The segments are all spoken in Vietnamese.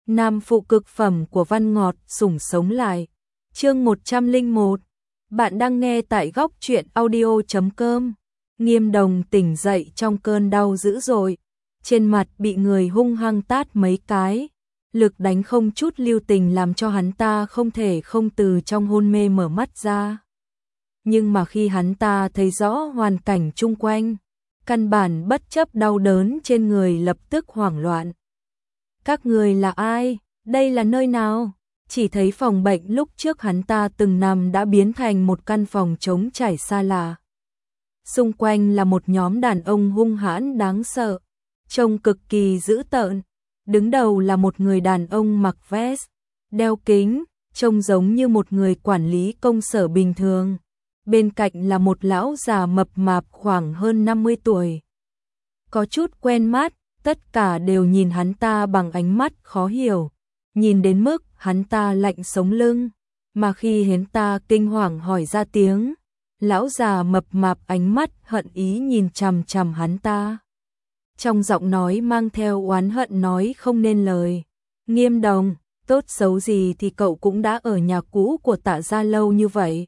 Nam phụ cực phẩm của Văn Ngọt sủng sống lại. Chương 101. Bạn đang nghe tại góc truyện audio.com. Nghiêm Đồng tỉnh dậy trong cơn đau dữ dội, trên mặt bị người hung hăng tát mấy cái, lực đánh không chút lưu tình làm cho hắn ta không thể không từ trong hôn mê mở mắt ra. Nhưng mà khi hắn ta thấy rõ hoàn cảnh chung quanh, căn bản bất chấp đau đớn trên người lập tức hoảng loạn. Các người là ai? Đây là nơi nào? Chỉ thấy phòng bệnh lúc trước hắn ta từng nằm đã biến thành một căn phòng trống trải xa lạ. Xung quanh là một nhóm đàn ông hung hãn đáng sợ, trông cực kỳ dữ tợn. Đứng đầu là một người đàn ông mặc vest, đeo kính, trông giống như một người quản lý công sở bình thường. Bên cạnh là một lão già mập mạp khoảng hơn 50 tuổi. Có chút quen mắt, tất cả đều nhìn hắn ta bằng ánh mắt khó hiểu, nhìn đến mức hắn ta lạnh sống lưng, mà khi hắn ta kinh hoàng hỏi ra tiếng, lão già mập mạp ánh mắt hận ý nhìn chằm chằm hắn ta. Trong giọng nói mang theo oán hận nói không nên lời. Nghiêm Đồng, tốt xấu gì thì cậu cũng đã ở nhà cũ của Tạ gia lâu như vậy.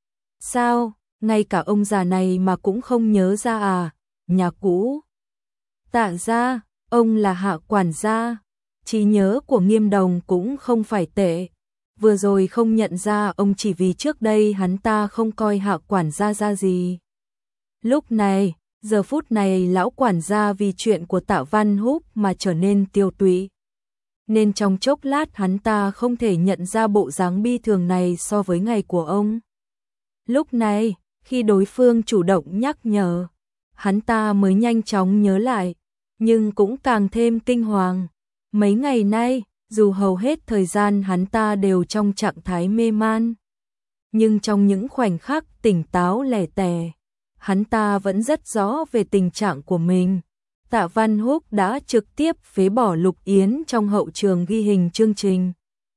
Sao, ngay cả ông già này mà cũng không nhớ ra à? Nhà cũ Tạ gia, ông là Hạ quản gia. Trí nhớ của Nghiêm Đồng cũng không phải tệ. Vừa rồi không nhận ra ông chỉ vì trước đây hắn ta không coi Hạ quản gia ra gì. Lúc này, giờ phút này lão quản gia vì chuyện của Tạ Văn Húc mà trở nên tiêu tụy. Nên trong chốc lát hắn ta không thể nhận ra bộ dáng bi thường này so với ngày của ông. Lúc này, khi đối phương chủ động nhắc nhở, hắn ta mới nhanh chóng nhớ lại, nhưng cũng càng thêm kinh hoàng. Mấy ngày nay, dù hầu hết thời gian hắn ta đều trong trạng thái mê man, nhưng trong những khoảnh khắc tỉnh táo lẻ tẻ, hắn ta vẫn rất rõ về tình trạng của mình. Tạ Văn Húc đã trực tiếp phế bỏ Lục Yến trong hậu trường ghi hình chương trình.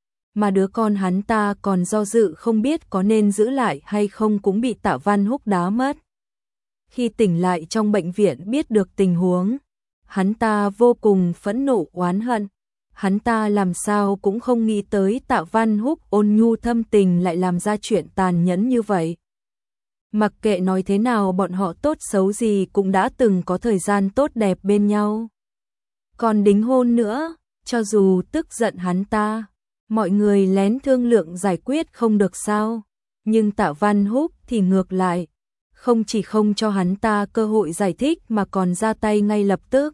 Mà đứa con hắn ta còn do dự không biết có nên giữ lại hay không cũng bị Tạ Văn Húc đá mất. Khi tỉnh lại trong bệnh viện biết được tình huống, hắn ta vô cùng phẫn nộ oán hận. Hắn ta làm sao cũng không nghĩ tới Tạ Văn Húc ôn nhu thâm tình lại làm ra chuyện tàn nhẫn như vậy. Mặc kệ nói thế nào bọn họ tốt xấu gì cũng đã từng có thời gian tốt đẹp bên nhau. Còn đính hôn nữa, cho dù tức giận hắn ta, mọi người lén thương lượng giải quyết không được sao. Nhưng Tạ Văn Húc thì ngược lại, không chỉ không cho hắn ta cơ hội giải thích mà còn ra tay ngay lập tức.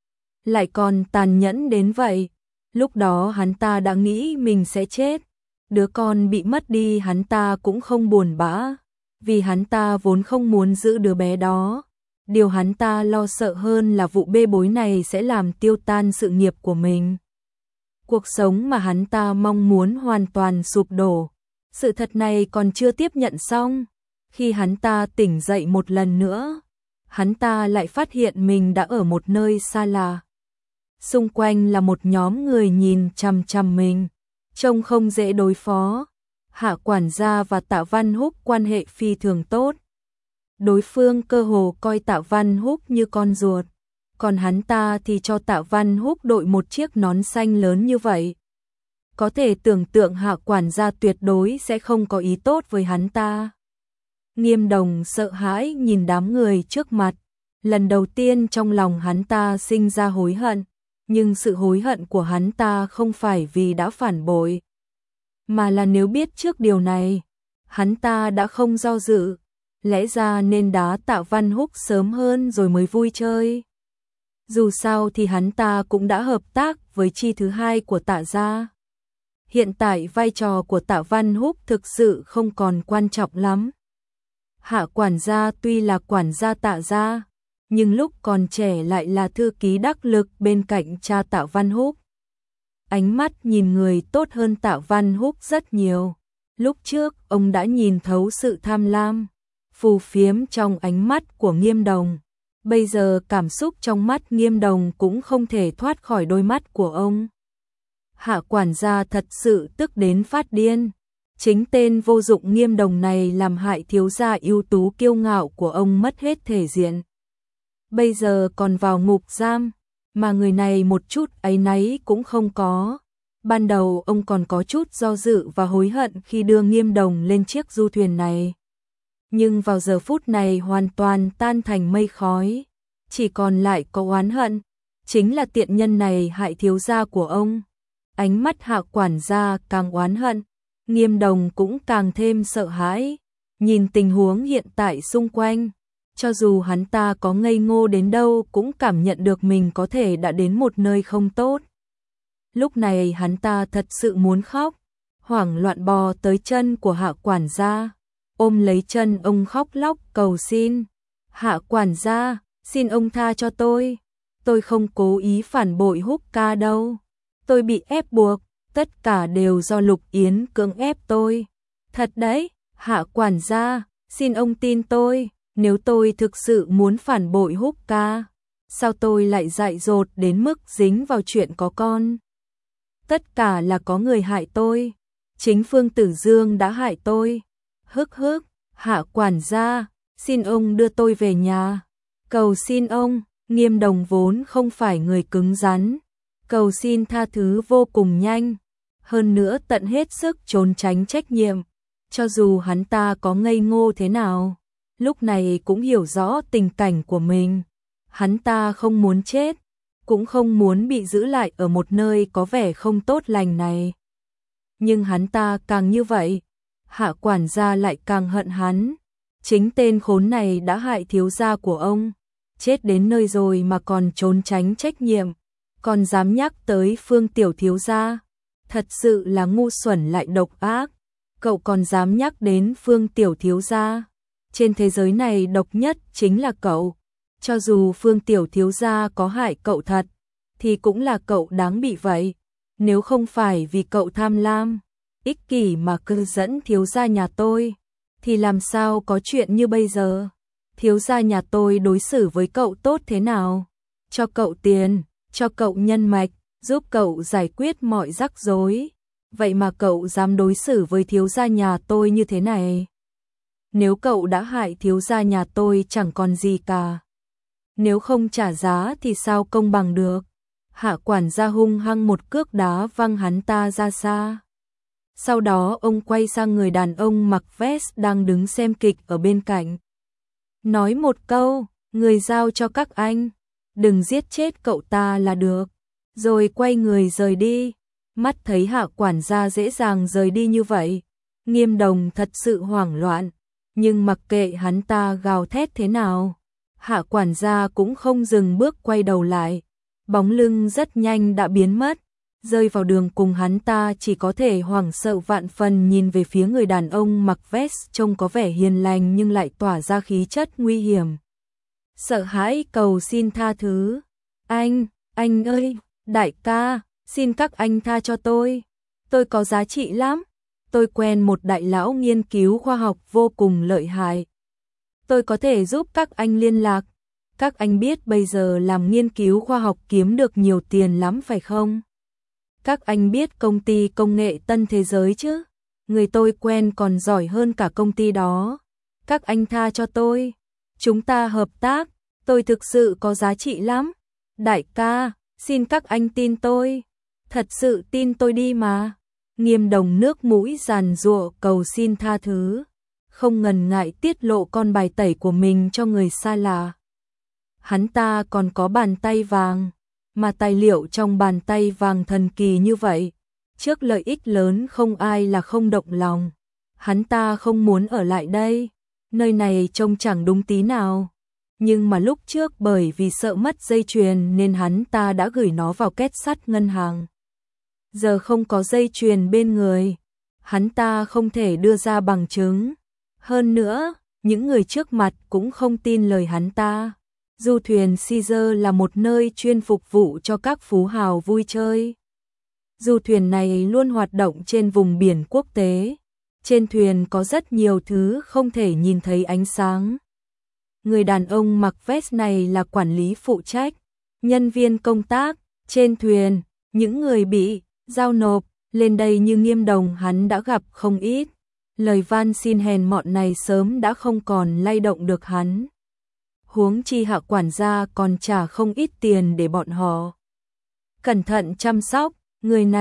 Lại còn tàn nhẫn đến vậy. Lúc đó hắn ta đã nghĩ mình sẽ chết. Đứa con bị mất đi hắn ta cũng không buồn bã, vì hắn ta vốn không muốn giữ đứa bé đó. Điều hắn ta lo sợ hơn là vụ bê bối này sẽ làm tiêu tan sự nghiệp của mình. Cuộc sống mà hắn ta mong muốn hoàn toàn sụp đổ. Sự thật này còn chưa tiếp nhận xong. Khi hắn ta tỉnh dậy một lần nữa, hắn ta lại phát hiện mình đã ở một nơi xa lạ. Xung quanh là một nhóm người nhìn chằm chằm mình, trông không dễ đối phó. Hạ quản gia và Tạ Văn Húc quan hệ phi thường tốt. Đối phương cơ hồ coi Tạ Văn Húc như con ruột, còn hắn ta thì cho Tạ Văn Húc đội một chiếc nón xanh lớn như vậy. Có thể tưởng tượng Hạ quản gia tuyệt đối sẽ không có ý tốt với hắn ta. Nghiêm Đồng sợ hãi nhìn đám người trước mặt, lần đầu tiên trong lòng hắn ta sinh ra hối hận, nhưng sự hối hận của hắn ta không phải vì đã phản bội, mà là nếu biết trước điều này, hắn ta đã không do dự, lẽ ra nên đá Tạ Văn Húc sớm hơn rồi mới vui chơi. Dù sao thì hắn ta cũng đã hợp tác với chi thứ hai của Tạ gia. Hiện tại vai trò của Tạ Văn Húc thực sự không còn quan trọng lắm. Hạ quản gia tuy là quản gia Tạ gia, nhưng lúc còn trẻ lại là thư ký đắc lực bên cạnh cha Tạ Văn Húc. Ánh mắt nhìn người tốt hơn Tạ Văn Húc rất nhiều. Lúc trước ông đã nhìn thấu sự tham lam, phù phiếm trong ánh mắt của Nghiêm Đồng. Bây giờ cảm xúc trong mắt Nghiêm Đồng cũng không thể thoát khỏi đôi mắt của ông. Hạ quản gia thật sự tức đến phát điên. Chính tên vô dụng Nghiêm Đồng này làm hại thiếu gia ưu tú kiêu ngạo của ông mất hết thể diện. Bây giờ còn vào ngục giam, mà người này một chút áy náy cũng không có. Ban đầu ông còn có chút do dự và hối hận khi đưa Nghiêm Đồng lên chiếc du thuyền này. Nhưng vào giờ phút này hoàn toàn tan thành mây khói, chỉ còn lại có oán hận, chính là tiện nhân này hại thiếu gia của ông. Ánh mắt Hạ quản gia càng oán hận, Nghiêm Đồng cũng càng thêm sợ hãi, nhìn tình huống hiện tại xung quanh, cho dù hắn ta có ngây ngô đến đâu cũng cảm nhận được mình có thể đã đến một nơi không tốt. Lúc này hắn ta thật sự muốn khóc, hoảng loạn bò tới chân của Hạ quản gia, ôm lấy chân ông khóc lóc cầu xin. Hạ quản gia, xin ông tha cho tôi không cố ý phản bội Húc ca đâu. Tôi bị ép buộc, tất cả đều do Lục Yến cưỡng ép tôi. Thật đấy, Hạ quản gia, xin ông tin tôi, nếu tôi thực sự muốn phản bội Húc ca, sao tôi lại dại dột đến mức dính vào chuyện có con? Tất cả là có người hại tôi, chính Phương Tử Dương đã hại tôi. Hức hức, Hạ quản gia, xin ông đưa tôi về nhà. Cầu xin ông, Nghiêm Đồng vốn không phải người cứng rắn, cầu xin tha thứ vô cùng nhanh, hơn nữa tận hết sức trốn tránh trách nhiệm. Cho dù hắn ta có ngây ngô thế nào, lúc này cũng hiểu rõ tình cảnh của mình. Hắn ta không muốn chết, cũng không muốn bị giữ lại ở một nơi có vẻ không tốt lành này. Nhưng hắn ta càng như vậy, Hạ quản gia lại càng hận hắn. Chính tên khốn này đã hại thiếu gia của ông, chết đến nơi rồi mà còn trốn tránh trách nhiệm, còn dám nhắc tới Phương tiểu thiếu gia, thật sự là ngu xuẩn lại độc ác. Cậu còn dám nhắc đến Phương tiểu thiếu gia? Trên thế giới này độc nhất chính là cậu. Cho dù Phương tiểu thiếu gia có hại cậu thật, thì cũng là cậu đáng bị vậy. Nếu không phải vì cậu tham lam, ích kỷ mà cứ dẫn thiếu gia nhà tôi, thì làm sao có chuyện như bây giờ? Thiếu gia nhà tôi đối xử với cậu tốt thế nào? Cho cậu tiền, cho cậu nhân mạch, giúp cậu giải quyết mọi rắc rối. Vậy mà cậu dám đối xử với thiếu gia nhà tôi như thế này? Nếu cậu đã hại thiếu gia nhà tôi chẳng còn gì cả. Nếu không trả giá thì sao công bằng được? Hạ quản gia hung hăng một cước đá văng hắn ta ra xa. Sau đó ông quay sang người đàn ông mặc vest đang đứng xem kịch ở bên cạnh. Nói một câu, người giao cho các anh, đừng giết chết cậu ta là được. Rồi quay người rời đi. Mắt thấy Hạ quản gia dễ dàng rời đi như vậy, Nghiêm Đồng thật sự hoảng loạn, nhưng mặc kệ hắn ta gào thét thế nào, Hạ quản gia cũng không dừng bước quay đầu lại, bóng lưng rất nhanh đã biến mất, rơi vào đường cùng hắn ta chỉ có thể hoảng sợ vạn phần nhìn về phía người đàn ông mặc vest trông có vẻ hiền lành nhưng lại tỏa ra khí chất nguy hiểm. Sợ hãi cầu xin tha thứ. Anh ơi, đại ca, xin các anh tha cho tôi có giá trị lắm. Tôi quen một đại lão nghiên cứu khoa học vô cùng lợi hại. Tôi có thể giúp các anh liên lạc. Các anh biết bây giờ làm nghiên cứu khoa học kiếm được nhiều tiền lắm phải không? Các anh biết công ty công nghệ Tân Thế Giới chứ? Người tôi quen còn giỏi hơn cả công ty đó. Các anh tha cho tôi. Chúng ta hợp tác. Tôi thực sự có giá trị lắm. Đại ca, xin các anh tin tôi. Thật sự tin tôi đi mà. Nghiêm Đồng nước mũi giàn giụa cầu xin tha thứ, không ngần ngại tiết lộ con bài tẩy của mình cho người xa lạ. Hắn ta còn có bàn tay vàng, mà tài liệu trong bàn tay vàng thần kỳ như vậy, trước lợi ích lớn không ai là không động lòng. Hắn ta không muốn ở lại đây, nơi này trông chẳng đúng tí nào. Nhưng mà lúc trước bởi vì sợ mất dây chuyền nên hắn ta đã gửi nó vào két sắt ngân hàng. Giờ không có dây chuyền bên người, hắn ta không thể đưa ra bằng chứng. Hơn nữa, những người trước mặt cũng không tin lời hắn ta. Du thuyền Caesar là một nơi chuyên phục vụ cho các phú hào vui chơi. Du thuyền này luôn hoạt động trên vùng biển quốc tế. Trên thuyền có rất nhiều thứ không thể nhìn thấy ánh sáng. Người đàn ông mặc vest này là quản lý phụ trách, nhân viên công tác trên thuyền, những người bị giao nộp lên đây như Nghiêm Đồng hắn đã gặp không ít. Lời van xin hèn mọn này sớm đã không còn lay động được hắn. Huống chi Hạ quản gia còn trả không ít tiền để bọn họ cẩn thận chăm sóc. Người này,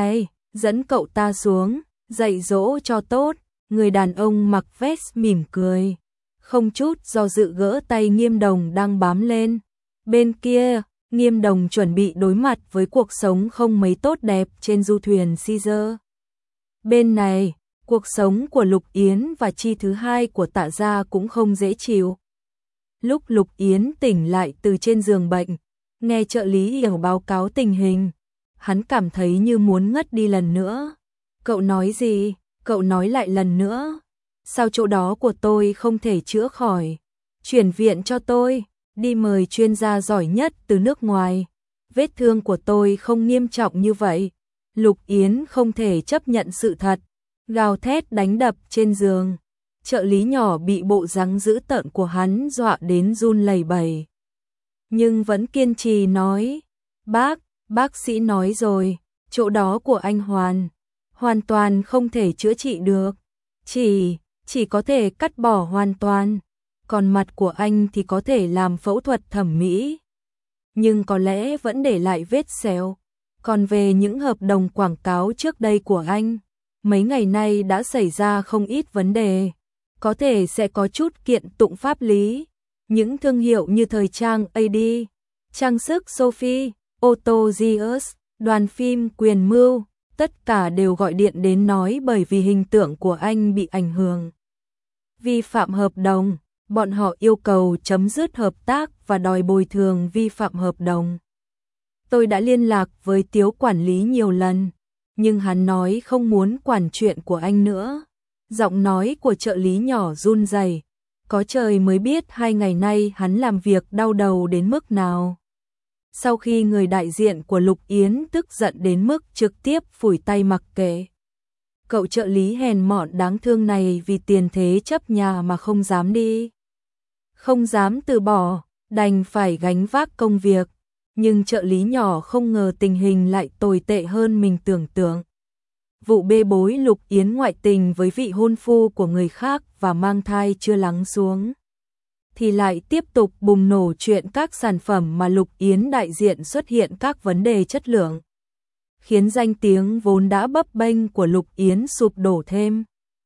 dẫn cậu ta xuống, dạy dỗ cho tốt. Người đàn ông mặc vest mỉm cười, không chút do dự gỡ tay Nghiêm Đồng đang bám lên. Bên kia, Nghiêm Đồng chuẩn bị đối mặt với cuộc sống không mấy tốt đẹp trên du thuyền Caesar. Bên này, cuộc sống của Lục Yến và chi thứ hai của Tạ Gia cũng không dễ chịu. Lúc Lục Yến tỉnh lại từ trên giường bệnh, nghe trợ lý Yểu báo cáo tình hình, hắn cảm thấy như muốn ngất đi lần nữa. Cậu nói gì? Cậu nói lại lần nữa. Sao chỗ đó của tôi không thể chữa khỏi? Chuyển viện cho tôi, đi mời chuyên gia giỏi nhất từ nước ngoài. Vết thương của tôi không nghiêm trọng như vậy. Lục Yến không thể chấp nhận sự thật, gào thét đánh đập trên giường. Trợ lý nhỏ bị bộ dáng dữ tợn của hắn dọa đến run lẩy bẩy. Nhưng vẫn kiên trì nói, bác sĩ nói rồi, chỗ đó của anh hoàn toàn không thể chữa trị được. Chỉ có thể cắt bỏ hoàn toàn. Còn mặt của anh thì có thể làm phẫu thuật thẩm mỹ. Nhưng có lẽ vẫn để lại vết sẹo. Còn về những hợp đồng quảng cáo trước đây của anh, mấy ngày nay đã xảy ra không ít vấn đề. Có thể sẽ có chút kiện tụng pháp lý. Những thương hiệu như thời trang AD, trang sức Sophie, ô tô Gears, đoàn phim Quyền Mưu, tất cả đều gọi điện đến nói bởi vì hình tượng của anh bị ảnh hưởng. Vi phạm hợp đồng, bọn họ yêu cầu chấm dứt hợp tác và đòi bồi thường vi phạm hợp đồng. Tôi đã liên lạc với Tiếu quản lý nhiều lần, nhưng hắn nói không muốn quản chuyện của anh nữa. Giọng nói của trợ lý nhỏ run rẩy, có trời mới biết 2 ngày nay hắn làm việc đau đầu đến mức nào. Sau khi người đại diện của Lục Yến tức giận đến mức trực tiếp phủi tay mặc kệ. Cậu trợ lý hèn mọn đáng thương này vì tiền thế chấp nhà mà không dám đi. Không dám từ bỏ, đành phải gánh vác công việc. Nhưng trợ lý nhỏ không ngờ tình hình lại tồi tệ hơn mình tưởng tượng. Vụ bê bối Lục Yến ngoại tình với vị hôn phu của người khác và mang thai chưa lắng xuống, thì lại tiếp tục bùng nổ chuyện các sản phẩm mà Lục Yến đại diện xuất hiện các vấn đề chất lượng, khiến danh tiếng vốn đã bấp bênh của Lục Yến sụp đổ thêm.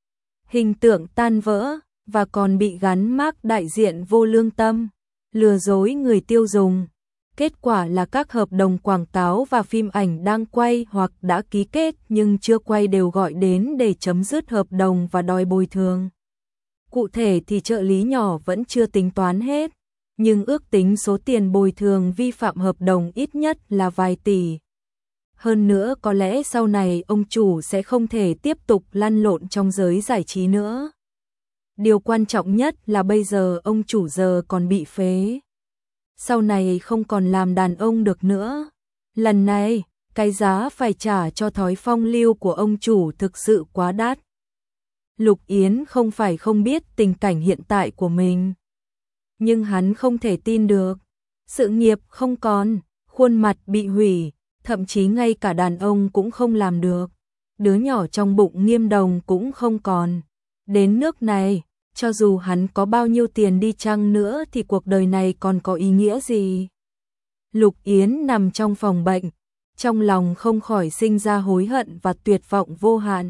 Hình tượng tan vỡ và còn bị gắn mác đại diện vô lương tâm, lừa dối người tiêu dùng. Kết quả là các hợp đồng quảng cáo và phim ảnh đang quay hoặc đã ký kết nhưng chưa quay đều gọi đến để chấm dứt hợp đồng và đòi bồi thường. Cụ thể thì trợ lý nhỏ vẫn chưa tính toán hết, nhưng ước tính số tiền bồi thường vi phạm hợp đồng ít nhất là vài tỷ. Hơn nữa có lẽ sau này ông chủ sẽ không thể tiếp tục lăn lộn trong giới giải trí nữa. Điều quan trọng nhất là bây giờ ông chủ giờ còn bị phế. Sau này không còn làm đàn ông được nữa. Lần này, cái giá phải trả cho thói phong lưu của ông chủ thực sự quá đắt. Lục Yến không phải không biết tình cảnh hiện tại của mình, nhưng hắn không thể tin được. Sự nghiệp không còn, khuôn mặt bị hủy, thậm chí ngay cả đàn ông cũng không làm được. Đứa nhỏ trong bụng Nghiêm Đồng cũng không còn. Đến nước này, cho dù hắn có bao nhiêu tiền đi chăng nữa thì cuộc đời này còn có ý nghĩa gì? Lục Yến nằm trong phòng bệnh, trong lòng không khỏi sinh ra hối hận và tuyệt vọng vô hạn.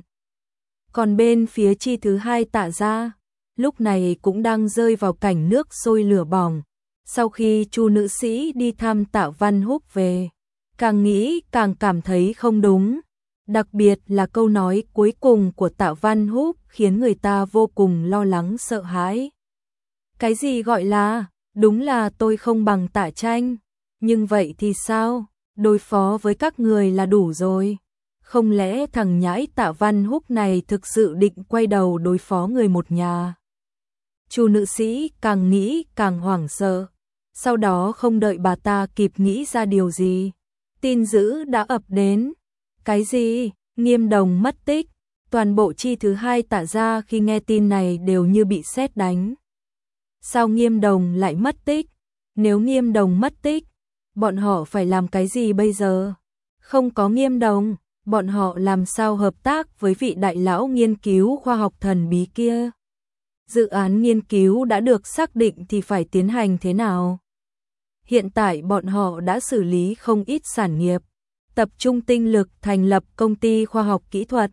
Còn bên phía chi thứ hai Tạ Gia, lúc này cũng đang rơi vào cảnh nước sôi lửa bỏng. Sau khi Chu nữ sĩ đi thăm Tạ Văn Húc về, càng nghĩ càng cảm thấy không đúng. Đặc biệt là câu nói cuối cùng của Tạ Văn Húc khiến người ta vô cùng lo lắng sợ hãi. Cái gì gọi là, đúng là tôi không bằng Tạ Tranh, nhưng vậy thì sao, đối phó với các người là đủ rồi. Không lẽ thằng nhãi Tạ Văn Húc này thực sự định quay đầu đối phó người một nhà? Chu nữ sĩ càng nghĩ càng hoảng sợ. Sau đó không đợi bà ta kịp nghĩ ra điều gì, tin dữ đã ập đến. Cái gì? Nghiêm Đồng mất tích. Toàn bộ chi thứ hai Tạ Gia khi nghe tin này đều như bị sét đánh. Sao Nghiêm Đồng lại mất tích? Nếu Nghiêm Đồng mất tích, bọn họ phải làm cái gì bây giờ? Không có Nghiêm Đồng, bọn họ làm sao hợp tác với vị đại lão nghiên cứu khoa học thần bí kia? Dự án nghiên cứu đã được xác định thì phải tiến hành thế nào? Hiện tại bọn họ đã xử lý không ít sản nghiệp, tập trung tinh lực thành lập công ty khoa học kỹ thuật.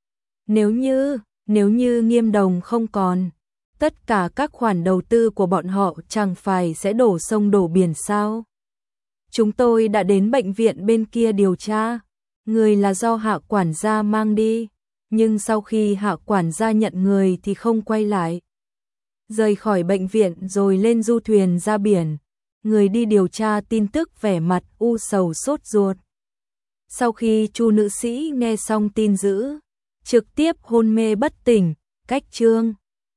Nếu như Nghiêm Đồng không còn, tất cả các khoản đầu tư của bọn họ chẳng phải sẽ đổ sông đổ biển sao? Chúng tôi đã đến bệnh viện bên kia điều tra, người là do Hạ quản gia mang đi, nhưng sau khi Hạ quản gia nhận người thì không quay lại. Rời khỏi bệnh viện rồi lên du thuyền ra biển, người đi điều tra tin tức vẻ mặt u sầu sốt ruột. Sau khi Chu nữ sĩ nghe xong tin dữ, trực tiếp hôn mê bất tỉnh, cách Trương